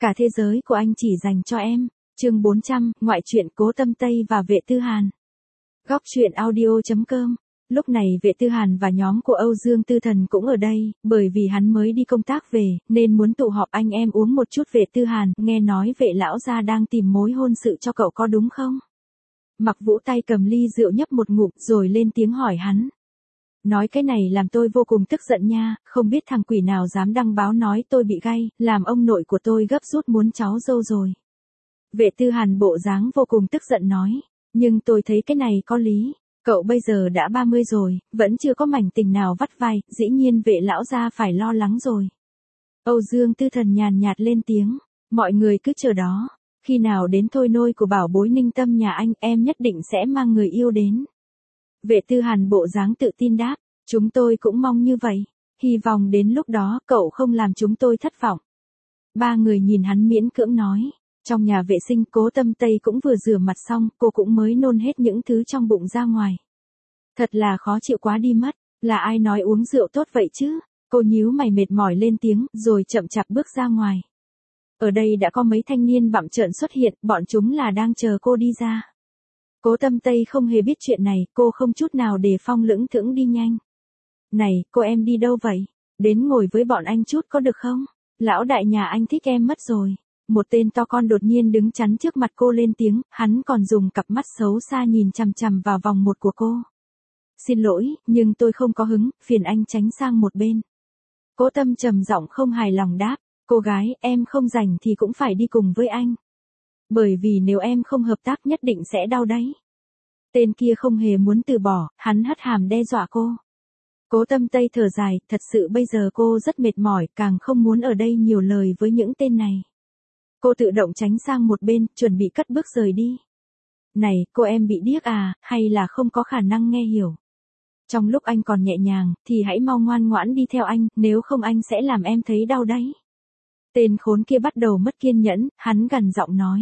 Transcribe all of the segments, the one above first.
Cả thế giới của anh chỉ dành cho em. Chương 400, ngoại truyện Cố Tâm Tây và Vệ Tư Hàn. Góc truyện audio.com. Lúc này Vệ Tư Hàn và nhóm của Âu Dương Tư Thần cũng ở đây, bởi vì hắn mới đi công tác về, nên muốn tụ họp anh em uống một chút. Vệ Tư Hàn, nghe nói Vệ lão gia đang tìm mối hôn sự cho cậu có đúng không? Mặc Vũ tay cầm ly rượu nhấp một ngụm rồi lên tiếng hỏi hắn. Nói cái này làm tôi vô cùng tức giận nha, không biết thằng quỷ nào dám đăng báo nói tôi bị gay, làm ông nội của tôi gấp rút muốn cháu dâu rồi. Vệ Tư Hàn bộ dáng vô cùng tức giận nói, nhưng tôi thấy cái này có lý, cậu bây giờ đã 30 rồi, vẫn chưa có mảnh tình nào vắt vai, dĩ nhiên Vệ lão gia phải lo lắng rồi. Âu Dương Tư Thần nhàn nhạt lên tiếng, mọi người cứ chờ đó, khi nào đến thôi nôi của bảo bối Ninh Tâm nhà anh em nhất định sẽ mang người yêu đến. Vệ Tư Hàn bộ dáng tự tin đáp, chúng tôi cũng mong như vậy, hy vọng đến lúc đó cậu không làm chúng tôi thất vọng. Ba người nhìn hắn miễn cưỡng nói, trong nhà vệ sinh Cố Tâm Tây cũng vừa rửa mặt xong, cô cũng mới nôn hết những thứ trong bụng ra ngoài. Thật là khó chịu quá đi mất, là ai nói uống rượu tốt vậy chứ, cô nhíu mày mệt mỏi lên tiếng, rồi chậm chạp bước ra ngoài. Ở đây đã có mấy thanh niên bặm trợn xuất hiện, bọn chúng là đang chờ cô đi ra. Cố Tâm Tây không hề biết chuyện này, cô không chút nào đề phong lững thững đi nhanh. Này, cô em đi đâu vậy? Đến ngồi với bọn anh chút có được không? Lão đại nhà anh thích em mất rồi. Một tên to con đột nhiên đứng chắn trước mặt cô lên tiếng, hắn còn dùng cặp mắt xấu xa nhìn chằm chằm vào vòng một của cô. Xin lỗi, nhưng tôi không có hứng, phiền anh tránh sang một bên. Cố Tâm trầm giọng không hài lòng đáp, cô gái, em không rảnh thì cũng phải đi cùng với anh. Bởi vì nếu em không hợp tác nhất định sẽ đau đấy. Tên kia không hề muốn từ bỏ, hắn hất hàm đe dọa cô. Cố Tâm Tây thở dài, thật sự bây giờ cô rất mệt mỏi, càng không muốn ở đây nhiều lời với những tên này. Cô tự động tránh sang một bên, chuẩn bị cất bước rời đi. Này, cô em bị điếc à, hay là không có khả năng nghe hiểu? Trong lúc anh còn nhẹ nhàng, thì hãy mau ngoan ngoãn đi theo anh, nếu không anh sẽ làm em thấy đau đấy. Tên khốn kia bắt đầu mất kiên nhẫn, hắn gằn giọng nói.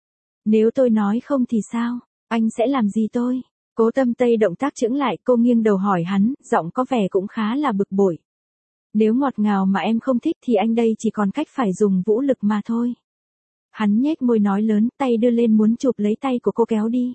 Nếu tôi nói không thì sao, anh sẽ làm gì tôi? Cố Tâm Tây động tác chững lại, cô nghiêng đầu hỏi hắn, giọng có vẻ cũng khá là bực bội. Nếu ngọt ngào mà em không thích thì anh đây chỉ còn cách phải dùng vũ lực mà thôi. Hắn nhếch môi nói lớn, tay đưa lên muốn chụp lấy tay của cô kéo đi.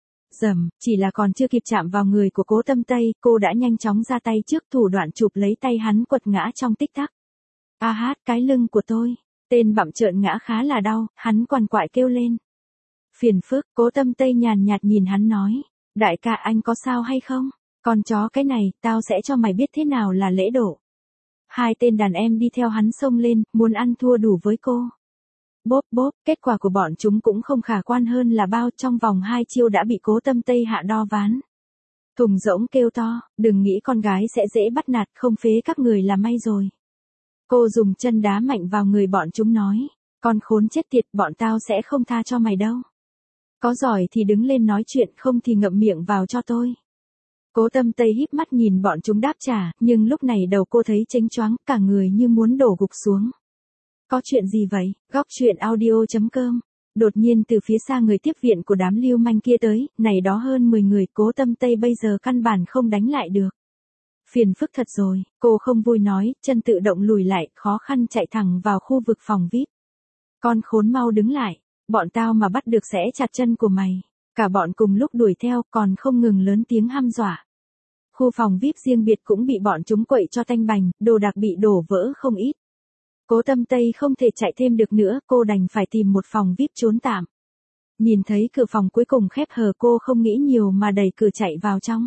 Dầm, chỉ là còn chưa kịp chạm vào người của Cố Tâm Tây, cô đã nhanh chóng ra tay trước, thủ đoạn chụp lấy tay hắn quật ngã trong tích tắc. A hát, cái lưng của tôi. Tên bặm trợn ngã khá là đau, hắn quằn quại kêu lên. Phiền phức, Cố Tâm Tây nhàn nhạt nhìn hắn nói, đại ca anh có sao hay không? Con chó cái này, tao sẽ cho mày biết thế nào là lễ độ. Hai tên đàn em đi theo hắn xông lên, muốn ăn thua đủ với cô. Bốp bốp, kết quả của bọn chúng cũng không khả quan hơn là bao, trong vòng 2 chiêu đã bị Cố Tâm Tây hạ đo ván. Thùng rỗng kêu to, đừng nghĩ con gái sẽ dễ bắt nạt, không phế các người là may rồi. Cô dùng chân đá mạnh vào người bọn chúng nói, con khốn chết tiệt, bọn tao sẽ không tha cho mày đâu. Có giỏi thì đứng lên nói chuyện, không thì ngậm miệng vào cho tôi. Cố Tâm Tây híp mắt nhìn bọn chúng đáp trả, nhưng lúc này đầu cô thấy chênh choáng, cả người như muốn đổ gục xuống. Có chuyện gì vậy? Góc truyện audio.com. Đột nhiên từ phía xa người tiếp viện của đám lưu manh kia tới, này đó hơn 10 người, Cố Tâm Tây bây giờ căn bản không đánh lại được. Phiền phức thật rồi, cô không vui nói, chân tự động lùi lại, khó khăn chạy thẳng vào khu vực phòng VIP. Con khốn mau đứng lại, bọn tao mà bắt được sẽ chặt chân của mày. Cả bọn cùng lúc đuổi theo, còn không ngừng lớn tiếng hăm dọa. Khu phòng VIP riêng biệt cũng bị bọn chúng quậy cho tanh bành, đồ đạc bị đổ vỡ không ít. Cố Tâm Tây không thể chạy thêm được nữa, cô đành phải tìm một phòng VIP trốn tạm. Nhìn thấy cửa phòng cuối cùng khép hờ, cô không nghĩ nhiều mà đẩy cửa chạy vào trong.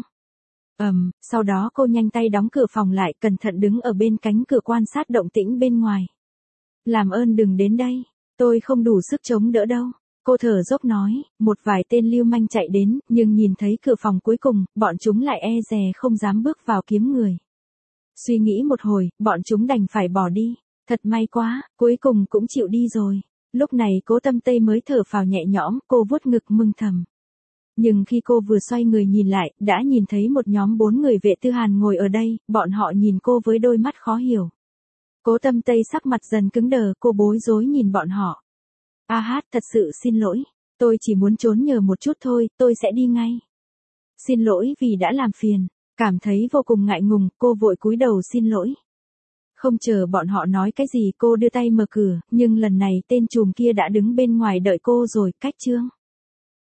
Sau đó cô nhanh tay đóng cửa phòng lại, cẩn thận đứng ở bên cánh cửa quan sát động tĩnh bên ngoài. Làm ơn đừng đến đây, tôi không đủ sức chống đỡ đâu. Cô thở dốc nói, một vài tên lưu manh chạy đến, nhưng nhìn thấy cửa phòng cuối cùng, bọn chúng lại e dè không dám bước vào kiếm người. Suy nghĩ một hồi, bọn chúng đành phải bỏ đi. Thật may quá, cuối cùng cũng chịu đi rồi. Lúc này Cố Tâm Tây mới thở phào nhẹ nhõm, cô vuốt ngực mừng thầm. Nhưng khi cô vừa xoay người nhìn lại, đã nhìn thấy một nhóm 4 người Vệ Tư Hàn ngồi ở đây, bọn họ nhìn cô với đôi mắt khó hiểu. Cố Tâm Tây sắc mặt dần cứng đờ, cô bối rối nhìn bọn họ. A hát, thật sự xin lỗi, tôi chỉ muốn trốn nhờ một chút thôi, tôi sẽ đi ngay. Xin lỗi vì đã làm phiền, cảm thấy vô cùng ngại ngùng, cô vội cúi đầu xin lỗi. Không chờ bọn họ nói cái gì cô đưa tay mở cửa, nhưng lần này tên trùm kia đã đứng bên ngoài đợi cô rồi, cách Trương.